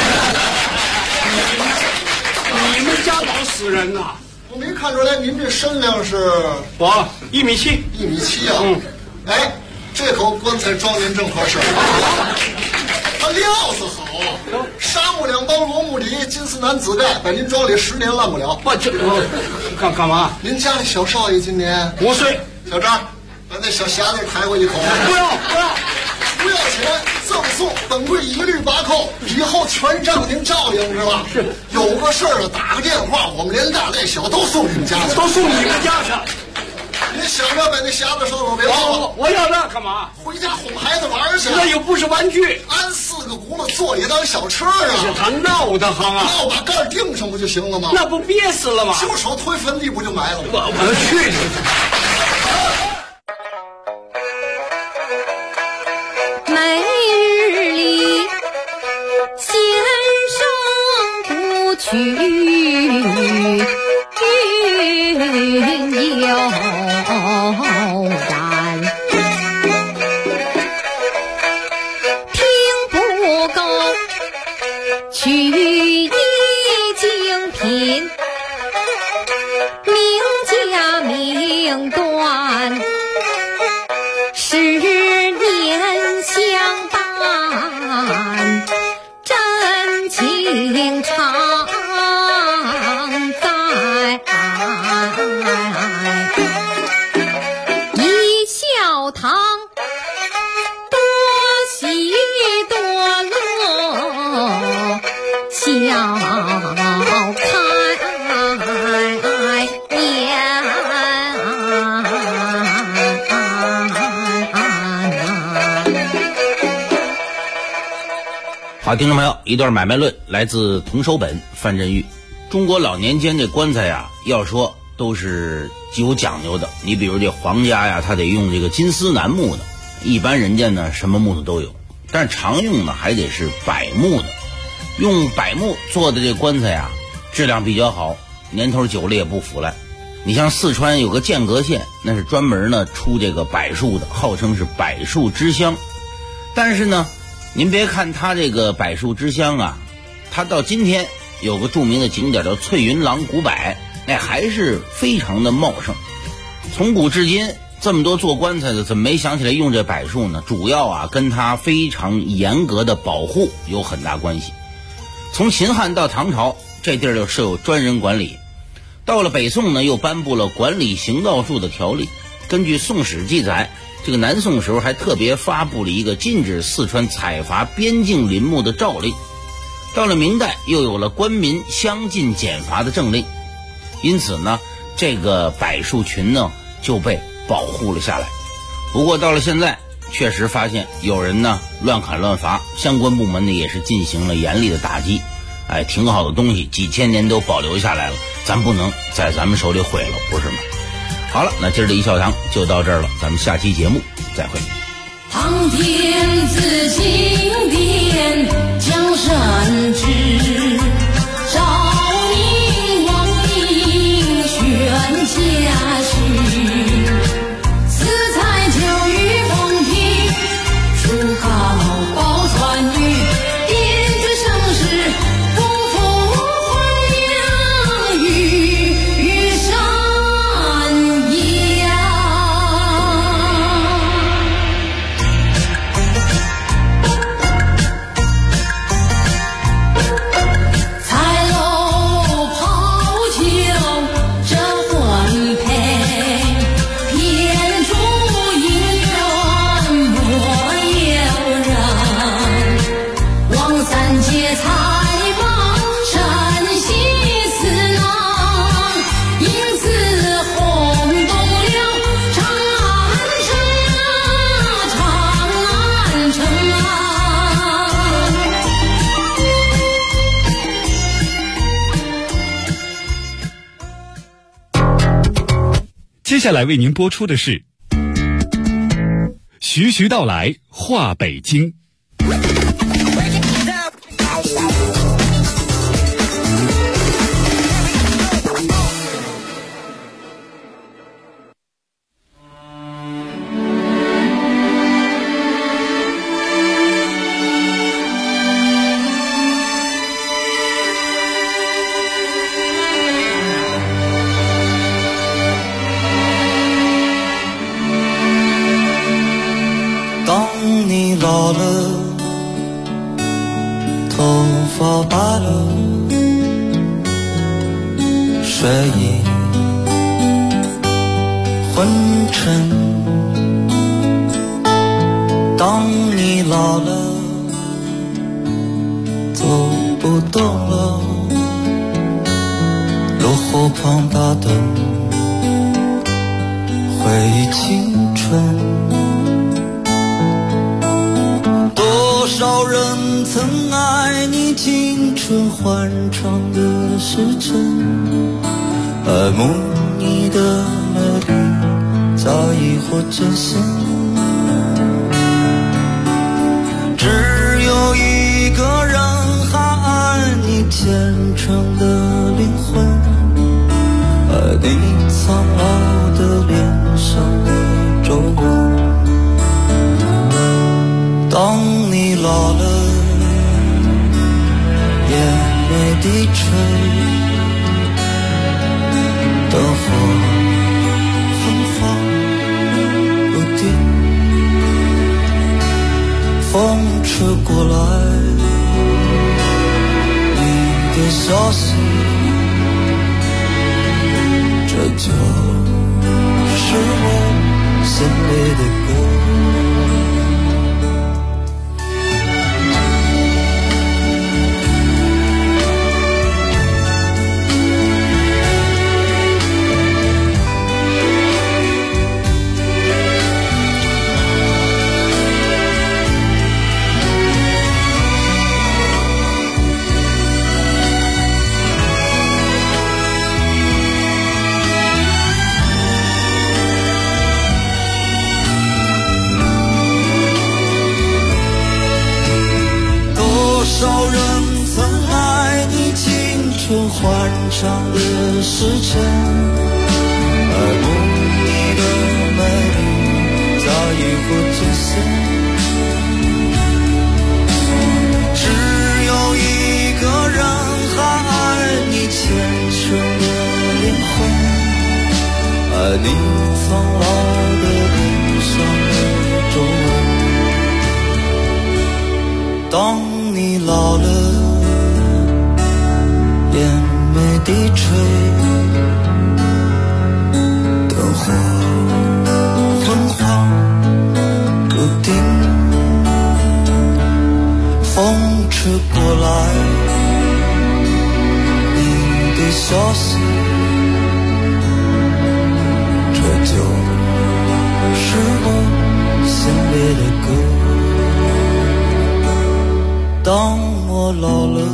你们家老死人呐！ 我没看出来，您这身量是？ 我1.7米 ，1.7米啊。哎，这口棺材装您正合适。它料子好，沙木2帮罗木底，金丝楠紫盖，把您装里10年烂不了。 我这干嘛？ 您家里小少爷今年 5岁。 小张，把那小匣子抬过一口。不要钱，赠送本柜一律把扣，以后全让您照应是吧？ 是， 有个事儿打个电话，我们连大带小都送你们家去， 都送你们家去。 您想着把那匣子收了，别忘了。 我要那干嘛？ 回家哄孩子玩去。 那又不是玩具， 安4个轱辘坐里当小车啊！ 他闹得慌啊！ 闹把盖钉上不就行了吗？ 那不憋死了吗？ 就手推坟地不就埋了吗？ 我去你！ 每日里先生不去云游然，听不够取一精品，名家名断10年相伴，真情常在。一笑堂多喜多乐，笑开颜。 好，听众朋友，一段买卖论来自同手本范振玉。中国老年间这棺材呀，要说都是极有讲究的。你比如这皇家呀，他得用这个金丝楠木的， 一般人家呢什么木头都有，但常用呢还得是柏木的。用柏木做的这棺材啊，质量比较好，年头久了也不腐烂。你像四川有个剑阁县，那是专门呢出这个柏树的，号称是柏树之乡。但是呢，您别看它这个柏树之乡啊，它到今天有个著名的景点叫翠云廊古柏，那还是非常的茂盛。从古至今这么多做棺材的，怎么没想起来用这柏树呢？主要啊跟它非常严格的保护有很大关系。从秦汉到唐朝，这地儿就设有专人管理。到了北宋呢，又颁布了管理行道树的条例。根据《宋史》记载，这个南宋时候还特别发布了一个禁止四川采伐边境林木的诏令。到了明代，又有了官民相禁剪伐的政令。因此呢，这个柏树群呢就被保护了下来。不过到了现在，确实发现有人呢乱砍乱伐，相关部门呢也是进行了严厉的打击。挺好的东西，几千年都保留下来了，咱不能在咱们手里毁了，不是吗？好了，那今儿的一笑堂就到这儿了，咱们下期节目再会。 唐天子金殿江山治，昭明王明宣家训，四才教育风评，书考报传语，点缀盛世，不负皇良与山阳。彩楼抛球这婚配，偏祝姻缘莫有人。望三界财宝晨曦似浪，因此轰动了长安城啊，长安城啊。 接下来为您播出的是徐徐道来话北京。 当你老了，头发白了，睡意昏沉。当你老了，走不动了，落后庞大的回忆青春。多少人曾爱你青春欢畅的时辰，爱慕你的美丽，早已或真心。只有一个人还爱你虔诚的灵魂，爱你苍老的脸上的皱纹。当你老了，眼泪低垂，灯火芬芳不定，风吹过来，你的消息，这就是我心里的歌。 少人曾爱你青春欢畅的时辰，而梦里的美丽早已不存在。只有一个人还爱你虔诚的灵魂，爱你苍老的脸上的皱纹。当你老了，眼眉低垂，灯火昏黄不定，风吹过来，你的消息，这就是我心里的歌。当我老了，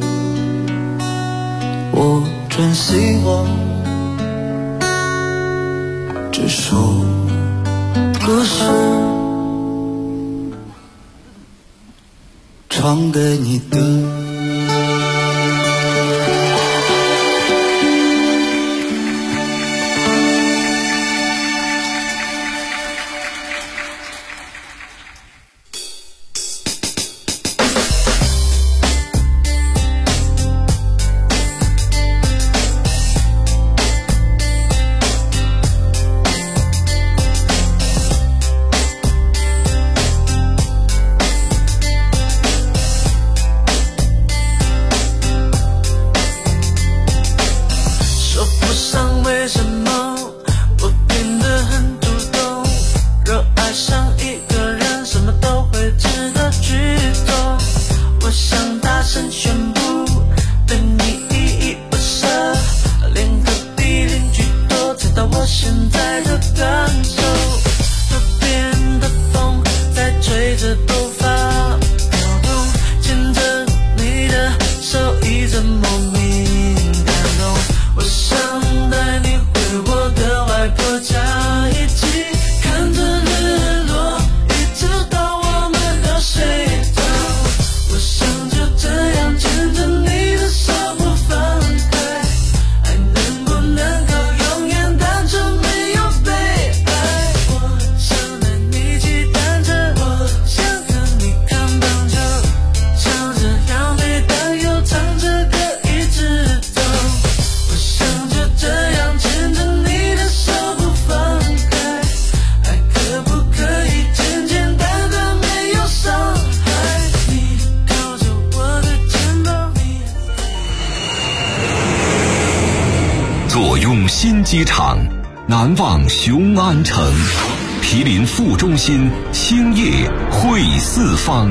我真希望这首歌是唱给你的。 新机场，南望雄安城，毗邻副中心，兴业汇四方。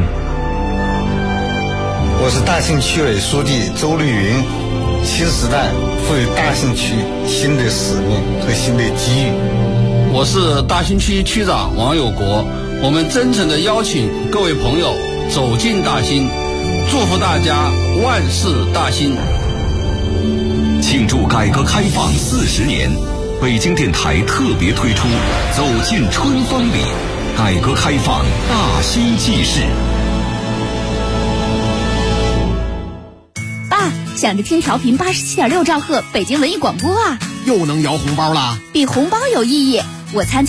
我是大兴区委书记周绿云。新时代赋予大兴区新的使命和新的机遇。 我是大兴区区长王有国。我们真诚地邀请各位朋友走进大兴，祝福大家万事大兴。 庆祝改革开放40年，北京电台特别推出走进春风里，改革开放大兴纪事。 爸，想着听调频87.6兆赫北京文艺广播啊， 又能摇红包啦！ 比红包有意义，我参加